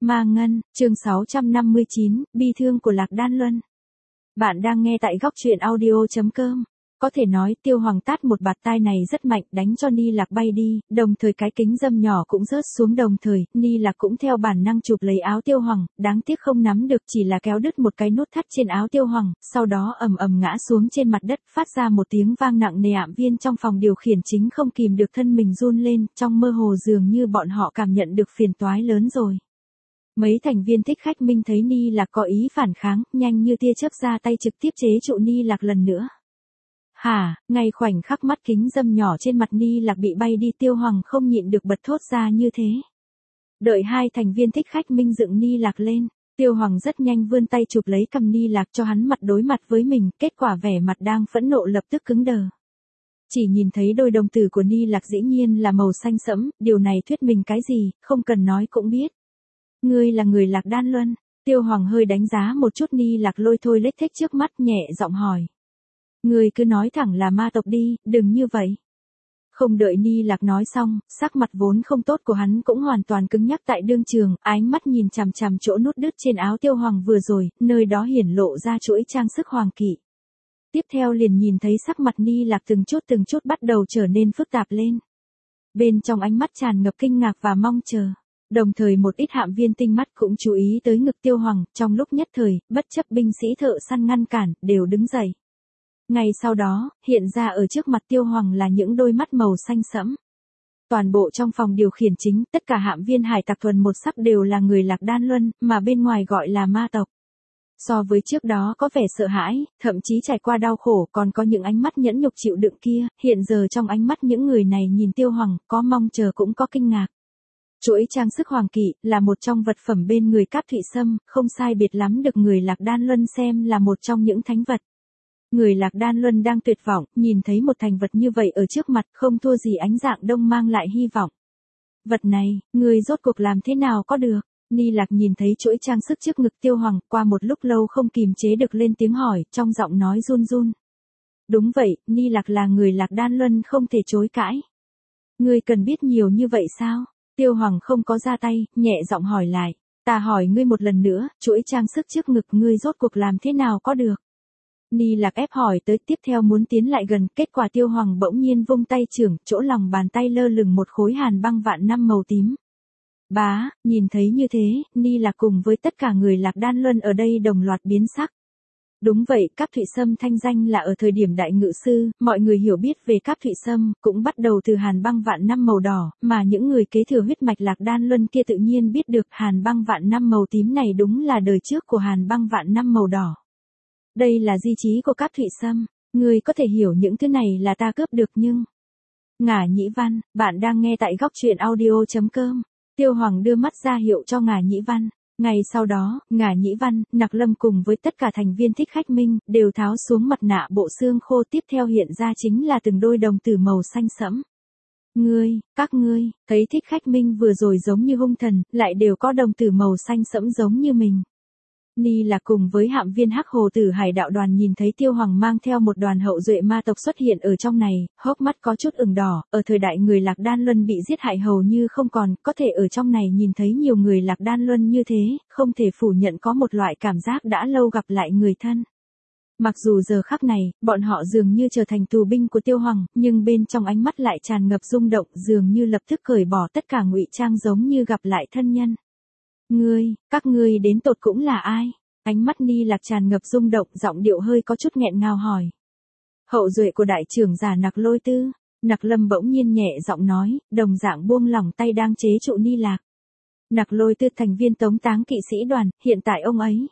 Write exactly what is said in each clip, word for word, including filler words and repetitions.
Ma Ngân, chương sáu trăm năm mươi chín, bi thương của Lạc Đan Luân. Bạn đang nghe tại góc truyện audio chấm com. Có thể nói Tiêu Hoàng tát một bạt tai này rất mạnh, đánh cho Ni Lạc bay đi, đồng thời cái kính dâm nhỏ cũng rớt xuống, đồng thời Ni Lạc cũng theo bản năng chụp lấy áo Tiêu Hoàng, đáng tiếc không nắm được, chỉ là kéo đứt một cái nút thắt trên áo Tiêu Hoàng, sau đó ầm ầm ngã xuống trên mặt đất, phát ra một tiếng vang nặng nề. Ảm viên trong phòng điều khiển chính không kìm được thân mình run lên, trong mơ hồ dường như bọn họ cảm nhận được phiền toái lớn rồi. Mấy thành viên Thích Khách Minh thấy Ni Lạc có ý phản kháng, nhanh như tia chớp ra tay trực tiếp chế trụ Ni Lạc lần nữa. Hả, ngay khoảnh khắc mắt kính dâm nhỏ trên mặt Ni Lạc bị bay đi, Tiêu Hoàng không nhịn được bật thốt ra như thế. Đợi hai thành viên Thích Khách Minh dựng Ni Lạc lên, Tiêu Hoàng rất nhanh vươn tay chụp lấy cầm Ni Lạc cho hắn mặt đối mặt với mình, kết quả vẻ mặt đang phẫn nộ lập tức cứng đờ. Chỉ nhìn thấy đôi đồng tử của Ni Lạc dĩ nhiên là màu xanh sẫm, điều này thuyết minh cái gì, không cần nói cũng biết. Ngươi là người Lạc Đan Luân? Tiêu Hoàng hơi đánh giá một chút Ni Lạc lôi thôi lết thếch trước mắt, nhẹ giọng hỏi. Ngươi cứ nói thẳng là ma tộc đi, đừng như vậy. Không đợi Ni Lạc nói xong, sắc mặt vốn không tốt của hắn cũng hoàn toàn cứng nhắc tại đương trường, ánh mắt nhìn chằm chằm chỗ nút đứt trên áo Tiêu Hoàng vừa rồi, nơi đó hiển lộ ra chuỗi trang sức hoàng kỵ. Tiếp theo liền nhìn thấy sắc mặt Ni Lạc từng chút từng chút bắt đầu trở nên phức tạp lên. Bên trong ánh mắt tràn ngập kinh ngạc và mong chờ. Đồng thời một ít hạm viên tinh mắt cũng chú ý tới ngực Tiêu Hoàng, trong lúc nhất thời, bất chấp binh sĩ thợ săn ngăn cản, đều đứng dậy. Ngay sau đó, hiện ra ở trước mặt Tiêu Hoàng là những đôi mắt màu xanh sẫm. Toàn bộ trong phòng điều khiển chính, tất cả hạm viên hải tặc thuần một sắc đều là người Lạc Đan Luân, mà bên ngoài gọi là ma tộc. So với trước đó có vẻ sợ hãi, thậm chí trải qua đau khổ, còn có những ánh mắt nhẫn nhục chịu đựng kia, hiện giờ trong ánh mắt những người này nhìn Tiêu Hoàng, có mong chờ cũng có kinh ngạc. Chuỗi trang sức hoàng kỵ là một trong vật phẩm bên người Cáp Thụy Sâm, không sai biệt lắm được người Lạc Đan Luân xem là một trong những thánh vật. Người Lạc Đan Luân đang tuyệt vọng, nhìn thấy một thành vật như vậy ở trước mặt, không thua gì ánh dạng đông mang lại hy vọng. Vật này, người rốt cuộc làm thế nào có được? Ni Lạc nhìn thấy chuỗi trang sức trước ngực Tiêu Hoàng, qua một lúc lâu không kìm chế được lên tiếng hỏi, trong giọng nói run run. Đúng vậy, Ni Lạc là người Lạc Đan Luân không thể chối cãi. Ngươi cần biết nhiều như vậy sao? Tiêu Hoàng không có ra tay, nhẹ giọng hỏi lại. Ta hỏi ngươi một lần nữa, chuỗi trang sức trước ngực ngươi rốt cuộc làm thế nào có được? Ni Lạc ép hỏi tới, tiếp theo muốn tiến lại gần, kết quả Tiêu Hoàng bỗng nhiên vung tay trưởng, chỗ lòng bàn tay lơ lửng một khối hàn băng vạn năm màu tím. Bá, nhìn thấy như thế, Ni Lạc cùng với tất cả người Lạc Đan Luân ở đây đồng loạt biến sắc. Đúng vậy, Cáp Thụy Sâm thanh danh là ở thời điểm đại ngự sư, mọi người hiểu biết về Cáp Thụy Sâm, cũng bắt đầu từ hàn băng vạn năm màu đỏ, mà những người kế thừa huyết mạch Lạc Đan Luân kia tự nhiên biết được hàn băng vạn năm màu tím này đúng là đời trước của hàn băng vạn năm màu đỏ. Đây là di chí của Cáp Thụy Sâm, người có thể hiểu những thứ này là ta cướp được nhưng... Ngả Nhĩ Văn, bạn đang nghe tại góc truyện audio chấm com. Tiêu Hoàng đưa mắt ra hiệu cho Ngả Nhĩ Văn. Ngày sau đó, Ngả Nhĩ Văn, Nặc Lâm cùng với tất cả thành viên Thích Khách Minh, đều tháo xuống mặt nạ bộ xương khô, tiếp theo hiện ra chính là từng đôi đồng tử màu xanh sẫm. Ngươi, các ngươi, thấy Thích Khách Minh vừa rồi giống như hung thần, lại đều có đồng tử màu xanh sẫm giống như mình. Ni Lạc cùng với hạm viên Hắc Hồ Tử Hải đạo đoàn nhìn thấy Tiêu Hoàng mang theo một đoàn hậu duệ ma tộc xuất hiện ở trong này, hốc mắt có chút ửng đỏ, ở thời đại người Lạc Đan Luân bị giết hại hầu như không còn, có thể ở trong này nhìn thấy nhiều người Lạc Đan Luân như thế, không thể phủ nhận có một loại cảm giác đã lâu gặp lại người thân. Mặc dù giờ khắc này, bọn họ dường như trở thành tù binh của Tiêu Hoàng, nhưng bên trong ánh mắt lại tràn ngập rung động, dường như lập tức cởi bỏ tất cả ngụy trang giống như gặp lại thân nhân. Ngươi, các ngươi đến tột cũng là ai? Ánh mắt Ni Lạc tràn ngập rung động, giọng điệu hơi có chút nghẹn ngào hỏi. Hậu duệ của đại trưởng giả Nặc Lôi Tư. Nặc Lâm bỗng nhiên nhẹ giọng nói, đồng dạng buông lỏng tay đang chế trụ Ni Lạc. Nặc Lôi Tư thành viên tống táng kỵ sĩ đoàn, hiện tại ông ấy.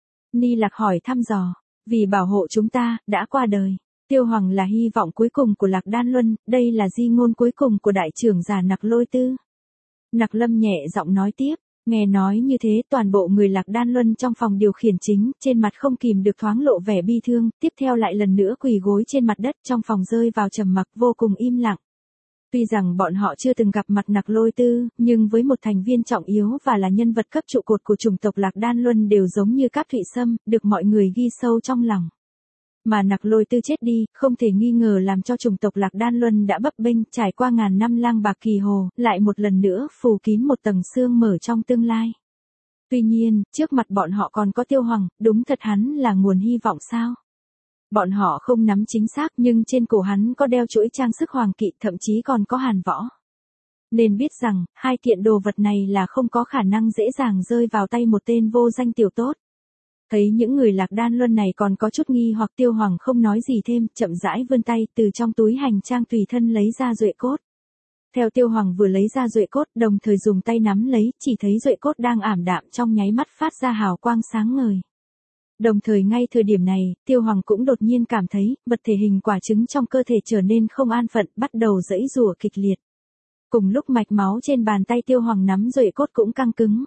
Ni Lạc hỏi thăm dò, vì bảo hộ chúng ta, đã qua đời. Tiêu Hoàng là hy vọng cuối cùng của Lạc Đan Luân, đây là di ngôn cuối cùng của đại trưởng giả Nặc Lôi Tư. Nặc Lâm nhẹ giọng nói tiếp. Nghe nói như thế, toàn bộ người Lạc Đan Luân trong phòng điều khiển chính, trên mặt không kìm được thoáng lộ vẻ bi thương, tiếp theo lại lần nữa quỳ gối trên mặt đất, trong phòng rơi vào trầm mặc vô cùng im lặng. Tuy rằng bọn họ chưa từng gặp mặt Nặc Lôi Tư, nhưng với một thành viên trọng yếu và là nhân vật cấp trụ cột của chủng tộc Lạc Đan Luân đều giống như Cáp Thụy Sâm, được mọi người ghi sâu trong lòng. Mà Nặc Lôi Tư chết đi, không thể nghi ngờ làm cho chủng tộc Lạc Đan Luân đã bấp bênh, trải qua ngàn năm lang bạc kỳ hồ, lại một lần nữa phủ kín một tầng sương mờ trong tương lai. Tuy nhiên, trước mặt bọn họ còn có Tiêu Hoàng, đúng thật hắn là nguồn hy vọng sao? Bọn họ không nắm chính xác nhưng trên cổ hắn có đeo chuỗi trang sức hoàng kỵ, thậm chí còn có hàn võ. Nên biết rằng, hai kiện đồ vật này là không có khả năng dễ dàng rơi vào tay một tên vô danh tiểu tốt. Thấy những người Lạc Đan Luân này còn có chút nghi hoặc, Tiêu Hoàng không nói gì thêm, chậm rãi vươn tay từ trong túi hành trang tùy thân lấy ra duệ cốt. Theo Tiêu Hoàng vừa lấy ra duệ cốt, đồng thời dùng tay nắm lấy, chỉ thấy duệ cốt đang ảm đạm trong nháy mắt phát ra hào quang sáng ngời. Đồng thời ngay thời điểm này, Tiêu Hoàng cũng đột nhiên cảm thấy, vật thể hình quả trứng trong cơ thể trở nên không an phận, bắt đầu giãy giụa kịch liệt. Cùng lúc mạch máu trên bàn tay Tiêu Hoàng nắm duệ cốt cũng căng cứng.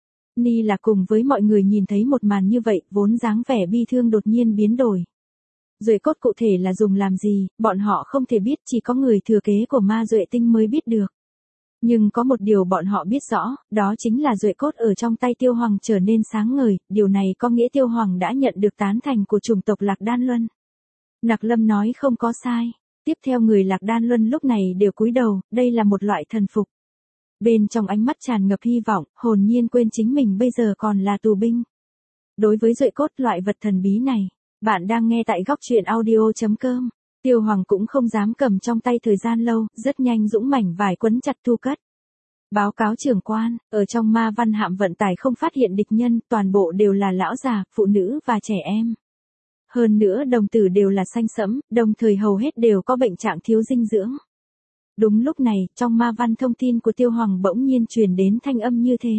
Ni Lạc cùng với mọi người nhìn thấy một màn như vậy, vốn dáng vẻ bi thương đột nhiên biến đổi. Duệ cốt cụ thể là dùng làm gì, bọn họ không thể biết, chỉ có người thừa kế của ma duệ tinh mới biết được. Nhưng có một điều bọn họ biết rõ, đó chính là duệ cốt ở trong tay Tiêu Hoàng trở nên sáng ngời, điều này có nghĩa Tiêu Hoàng đã nhận được tán thành của chủng tộc Lạc Đan Luân. Nặc Lâm nói không có sai. Tiếp theo người Lạc Đan Luân lúc này đều cúi đầu, đây là một loại thần phục. Bên trong ánh mắt tràn ngập hy vọng, hồn nhiên quên chính mình bây giờ còn là tù binh. Đối với duệ cốt, loại vật thần bí này, bạn đang nghe tại góc truyện audio chấm com. Tiêu Hoàng cũng không dám cầm trong tay thời gian lâu, rất nhanh dũng mảnh vải quấn chặt thu cất. Báo cáo trưởng quan, ở trong ma văn hạm vận tải không phát hiện địch nhân, toàn bộ đều là lão già, phụ nữ và trẻ em. Hơn nữa đồng tử đều là xanh sẫm, đồng thời hầu hết đều có bệnh trạng thiếu dinh dưỡng. Đúng lúc này, trong ma văn thông tin của Tiêu Hoàng bỗng nhiên truyền đến thanh âm như thế.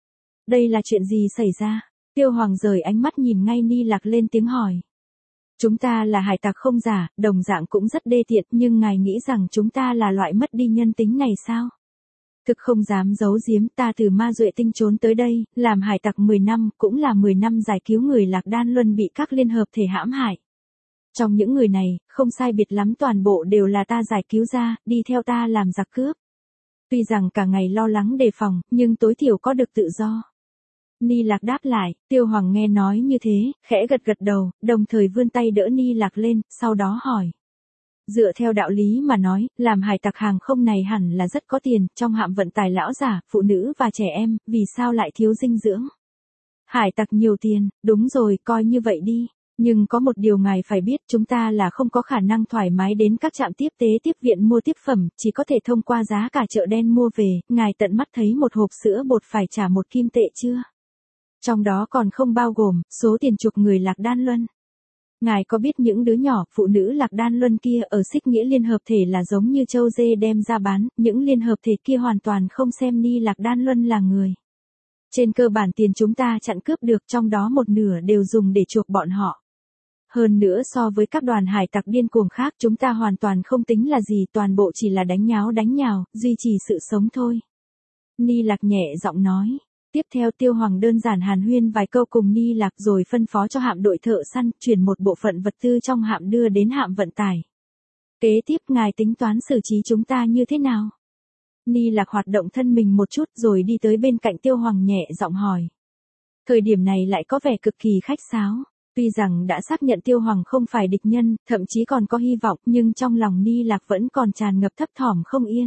Đây là chuyện gì xảy ra? Tiêu Hoàng rời ánh mắt nhìn ngay Ni Lạc lên tiếng hỏi. Chúng ta là hải tặc không giả, đồng dạng cũng rất đê tiện, nhưng ngài nghĩ rằng chúng ta là loại mất đi nhân tính này sao? Thực không dám giấu giếm, ta từ ma duệ tinh trốn tới đây, làm hải tặc mười năm, cũng là mười năm giải cứu người Lạc Đan Luân bị các liên hợp thể hãm hại. Trong những người này, không sai biệt lắm toàn bộ đều là ta giải cứu ra, đi theo ta làm giặc cướp. Tuy rằng cả ngày lo lắng đề phòng, nhưng tối thiểu có được tự do. Ni Lạc đáp lại, Tiêu Hoàng nghe nói như thế, khẽ gật gật đầu, đồng thời vươn tay đỡ Ni Lạc lên, sau đó hỏi. Dựa theo đạo lý mà nói, làm hải tặc hàng không này hẳn là rất có tiền, trong hạm vận tải lão giả, phụ nữ và trẻ em, vì sao lại thiếu dinh dưỡng? Hải tặc nhiều tiền, đúng rồi, coi như vậy đi. Nhưng có một điều ngài phải biết, chúng ta là không có khả năng thoải mái đến các trạm tiếp tế tiếp viện mua tiếp phẩm, chỉ có thể thông qua giá cả chợ đen mua về, ngài tận mắt thấy một hộp sữa bột phải trả một kim tệ chưa? Trong đó còn không bao gồm số tiền chuộc người Lạc Đan Luân. Ngài có biết những đứa nhỏ, phụ nữ Lạc Đan Luân kia ở xích nghĩa liên hợp thể là giống như trâu dê đem ra bán, những liên hợp thể kia hoàn toàn không xem Ni Lạc Đan Luân là người. Trên cơ bản tiền chúng ta chặn cướp được, trong đó một nửa đều dùng để chuộc bọn họ. Hơn nữa so với các đoàn hải tặc điên cuồng khác, chúng ta hoàn toàn không tính là gì, toàn bộ chỉ là đánh nháo đánh nhào, duy trì sự sống thôi. Ni Lạc nhẹ giọng nói. Tiếp theo Tiêu Hoàng đơn giản hàn huyên vài câu cùng Ni Lạc rồi phân phó cho hạm đội thợ săn, chuyển một bộ phận vật tư trong hạm đưa đến hạm vận tải. Kế tiếp ngài tính toán xử trí chúng ta như thế nào? Ni Lạc hoạt động thân mình một chút rồi đi tới bên cạnh Tiêu Hoàng nhẹ giọng hỏi. Thời điểm này lại có vẻ cực kỳ khách sáo. Tuy rằng đã xác nhận Tiêu Hoàng không phải địch nhân, thậm chí còn có hy vọng, nhưng trong lòng Ni Lạc vẫn còn tràn ngập thấp thỏm không yên.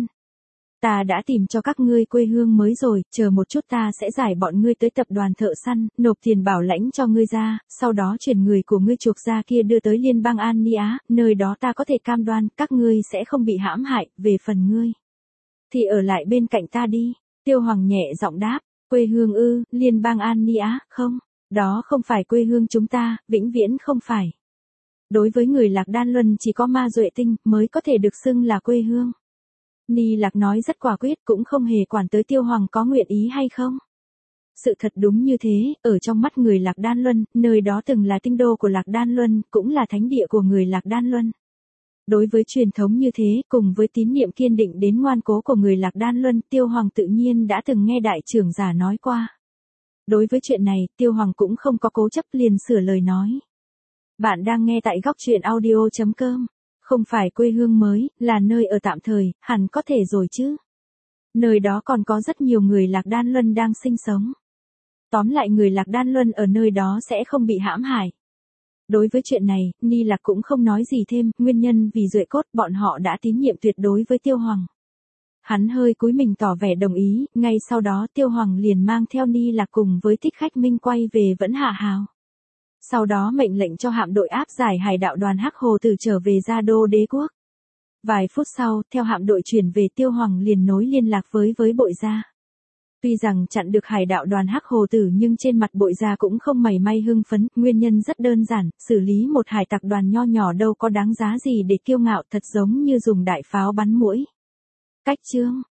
Ta đã tìm cho các ngươi quê hương mới rồi, chờ một chút ta sẽ giải bọn ngươi tới tập đoàn thợ săn, nộp tiền bảo lãnh cho ngươi ra, sau đó chuyển người của ngươi chuộc ra kia đưa tới liên bang An Ni Á, nơi đó ta có thể cam đoan các ngươi sẽ không bị hãm hại, về phần ngươi. Thì ở lại bên cạnh ta đi, Tiêu Hoàng nhẹ giọng đáp, quê hương ư, liên bang An Ni Á, không, đó không phải quê hương chúng ta, vĩnh viễn không phải. Đối với người Lạc Đan Luân chỉ có ma duệ tinh mới có thể được xưng là quê hương. Ni Lạc nói rất quả quyết, cũng không hề quản tới Tiêu Hoàng có nguyện ý hay không. Sự thật đúng như thế, ở trong mắt người Lạc Đan Luân, nơi đó từng là tinh đô của Lạc Đan Luân, cũng là thánh địa của người Lạc Đan Luân. Đối với truyền thống như thế, cùng với tín niệm kiên định đến ngoan cố của người Lạc Đan Luân, Tiêu Hoàng tự nhiên đã từng nghe đại trưởng giả nói qua. Đối với chuyện này, Tiêu Hoàng cũng không có cố chấp, liền sửa lời nói. Bạn đang nghe tại góc truyện audio chấm com. Không phải quê hương mới, là nơi ở tạm thời, hẳn có thể rồi chứ. Nơi đó còn có rất nhiều người Lạc Đan Luân đang sinh sống. Tóm lại người Lạc Đan Luân ở nơi đó sẽ không bị hãm hại. Đối với chuyện này, Ni Lạc cũng không nói gì thêm, nguyên nhân vì duệ cốt bọn họ đã tín nhiệm tuyệt đối với Tiêu Hoàng. Hắn hơi cúi mình tỏ vẻ đồng ý, ngay sau đó Tiêu Hoàng liền mang theo Ni Lạc cùng với Thích Khách Minh quay về Vẫn Hạ Hào. Sau đó mệnh lệnh cho hạm đội áp giải hải đạo đoàn Hắc Hồ Tử trở về Gia Đô Đế quốc. Vài phút sau, theo hạm đội chuyển về Tiêu Hoàng liền nối liên lạc với với Bội Gia. Tuy rằng chặn được hải đạo đoàn Hắc Hồ Tử nhưng trên mặt Bội Gia cũng không mảy may hưng phấn, nguyên nhân rất đơn giản, xử lý một hải tặc đoàn nho nhỏ đâu có đáng giá gì để kiêu ngạo, thật giống như dùng đại pháo bắn muỗi. Cách chương